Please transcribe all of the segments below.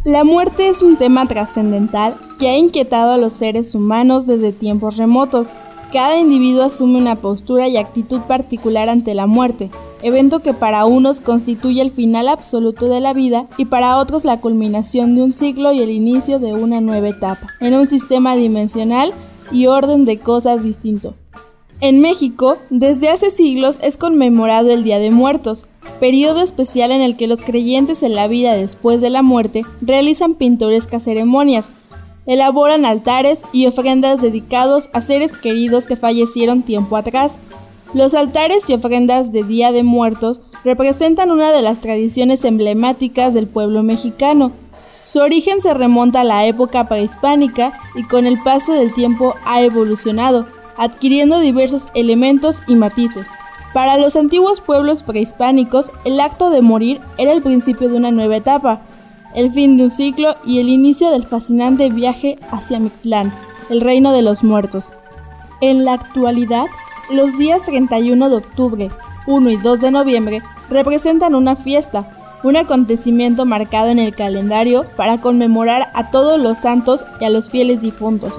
La muerte es un tema trascendental que ha inquietado a los seres humanos desde tiempos remotos. Cada individuo asume una postura y actitud particular ante la muerte, evento que para unos constituye el final absoluto de la vida y para otros la culminación de un ciclo y el inicio de una nueva etapa, en un sistema dimensional y orden de cosas distinto. En México, desde hace siglos es conmemorado el Día de Muertos, periodo especial en el que los creyentes en la vida después de la muerte realizan pintorescas ceremonias, elaboran altares y ofrendas dedicados a seres queridos que fallecieron tiempo atrás. Los altares y ofrendas de Día de Muertos representan una de las tradiciones emblemáticas del pueblo mexicano. Su origen se remonta a la época prehispánica y con el paso del tiempo ha evolucionado, adquiriendo diversos elementos y matices. Para los antiguos pueblos prehispánicos, el acto de morir era el principio de una nueva etapa, el fin de un ciclo y el inicio del fascinante viaje hacia Mictlán, el reino de los muertos. En la actualidad, los días 31 de octubre, 1 y 2 de noviembre representan una fiesta, un acontecimiento marcado en el calendario para conmemorar a todos los santos y a los fieles difuntos.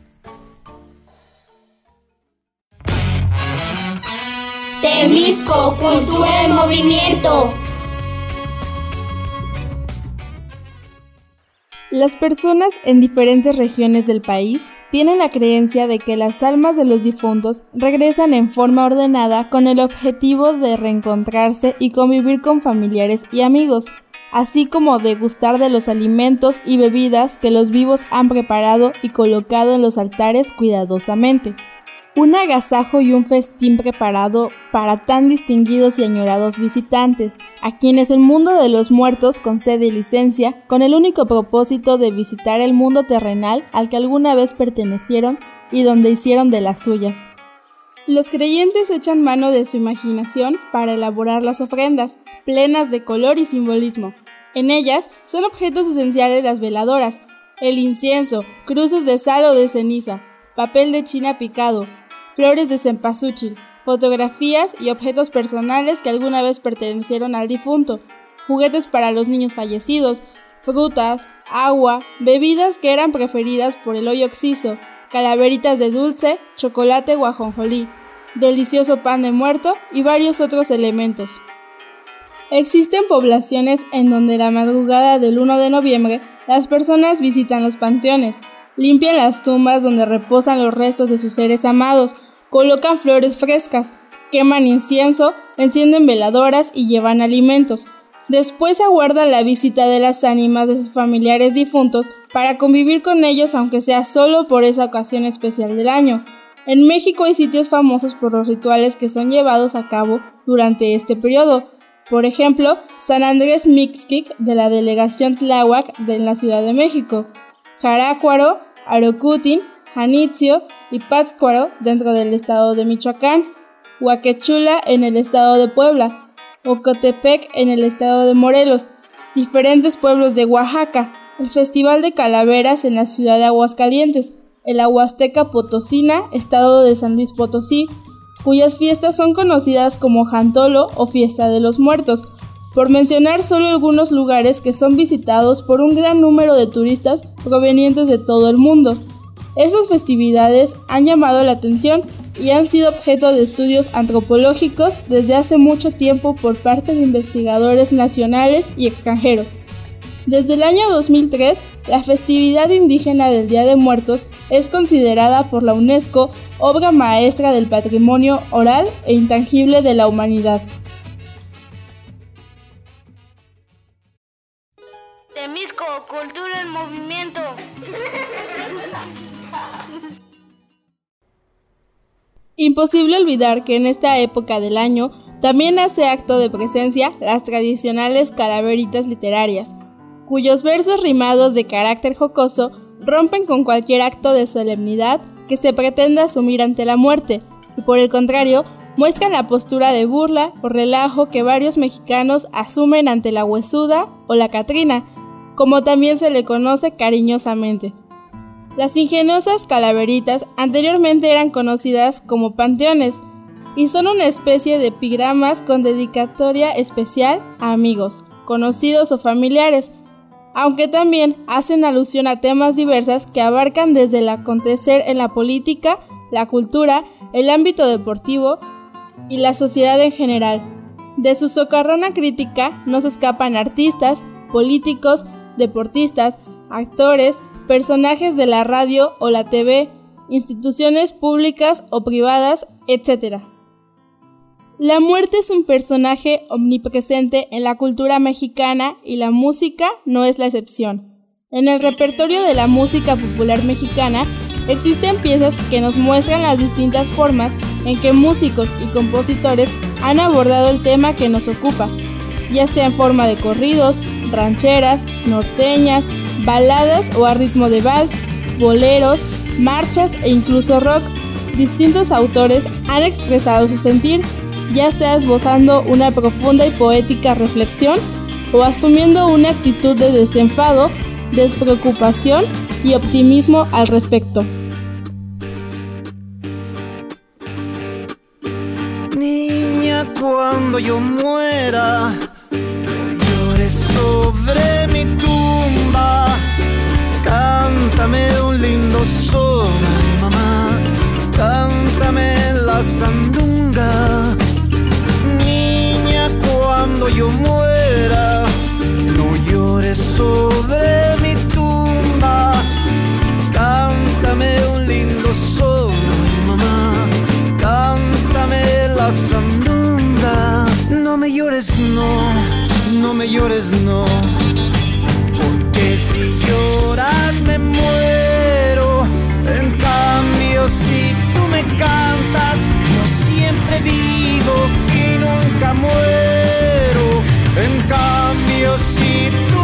Temisco, cultura en movimiento. Las personas en diferentes regiones del país tienen la creencia de que las almas de los difuntos regresan en forma ordenada con el objetivo de reencontrarse y convivir con familiares y amigos, así como degustar de los alimentos y bebidas que los vivos han preparado y colocado en los altares cuidadosamente. Un agasajo y un festín preparado para tan distinguidos y añorados visitantes, a quienes el mundo de los muertos concede licencia con el único propósito de visitar el mundo terrenal al que alguna vez pertenecieron y donde hicieron de las suyas. Los creyentes echan mano de su imaginación para elaborar las ofrendas, plenas de color y simbolismo. En ellas son objetos esenciales las veladoras, el incienso, cruces de sal o de ceniza, papel de china picado, flores de cempasúchil, fotografías y objetos personales que alguna vez pertenecieron al difunto, juguetes para los niños fallecidos, frutas, agua, bebidas que eran preferidas por el hoyo oxiso, calaveritas de dulce, chocolate o ajonjolí, delicioso pan de muerto y varios otros elementos. Existen poblaciones en donde la madrugada del 1 de noviembre las personas visitan los panteones, limpian las tumbas donde reposan los restos de sus seres amados, colocan flores frescas, queman incienso, encienden veladoras y llevan alimentos. Después aguardan la visita de las ánimas de sus familiares difuntos para convivir con ellos aunque sea solo por esa ocasión especial del año. En México hay sitios famosos por los rituales que son llevados a cabo durante este periodo. Por ejemplo, San Andrés Mixquic de la delegación Tláhuac de la Ciudad de México, Jarácuaro, Arocutin, Janitzio y Pátzcuaro dentro del estado de Michoacán, Huaquechula en el estado de Puebla, Ocotepec en el estado de Morelos, diferentes pueblos de Oaxaca, el Festival de Calaveras en la ciudad de Aguascalientes, en la Huasteca Potosina, estado de San Luis Potosí, cuyas fiestas son conocidas como Jantolo o Fiesta de los Muertos, por mencionar solo algunos lugares que son visitados por un gran número de turistas provenientes de todo el mundo. Estas festividades han llamado la atención y han sido objeto de estudios antropológicos desde hace mucho tiempo por parte de investigadores nacionales y extranjeros. Desde el año 2003, la festividad indígena del Día de Muertos es considerada por la UNESCO obra maestra del patrimonio oral e intangible de la humanidad. Temisco, cultura en movimiento. Imposible olvidar que en esta época del año también hace acto de presencia las tradicionales calaveritas literarias, cuyos versos rimados de carácter jocoso rompen con cualquier acto de solemnidad que se pretenda asumir ante la muerte, y por el contrario, muestran la postura de burla o relajo que varios mexicanos asumen ante la huesuda o la Catrina, como también se le conoce cariñosamente. Las ingeniosas calaveritas anteriormente eran conocidas como panteones y son una especie de epigramas con dedicatoria especial a amigos, conocidos o familiares. aunque también hacen alusión a temas diversos que abarcan desde el acontecer en la política, la cultura, el ámbito deportivo y la sociedad en general. De su socarrona crítica no se escapan artistas, políticos, deportistas, actores, personajes de la radio o la TV, instituciones públicas o privadas, etc. La muerte es un personaje omnipresente en la cultura mexicana y la música no es la excepción. En el repertorio de la música popular mexicana existen piezas que nos muestran las distintas formas en que músicos y compositores han abordado el tema que nos ocupa, ya sea en forma de corridos, rancheras, norteñas, baladas o a ritmo de vals, boleros, marchas e incluso rock. Distintos autores han expresado su sentir, ya sea esbozando una profunda y poética reflexión o asumiendo una actitud de desenfado, despreocupación y optimismo al respecto. Niña, cuando yo muera, no llores sobre mi tumba. Cántame un lindo son, ay mamá, cántame la sandunga. Niña, cuando yo muera, no llores sobre mi tumba. Cántame un lindo son, ay mamá, cántame la sandunga. No me llores, no, no me llores, no, porque si lloras me muero. En cambio, si tú me cantas, yo siempre vivo y nunca muero. En cambio, si tú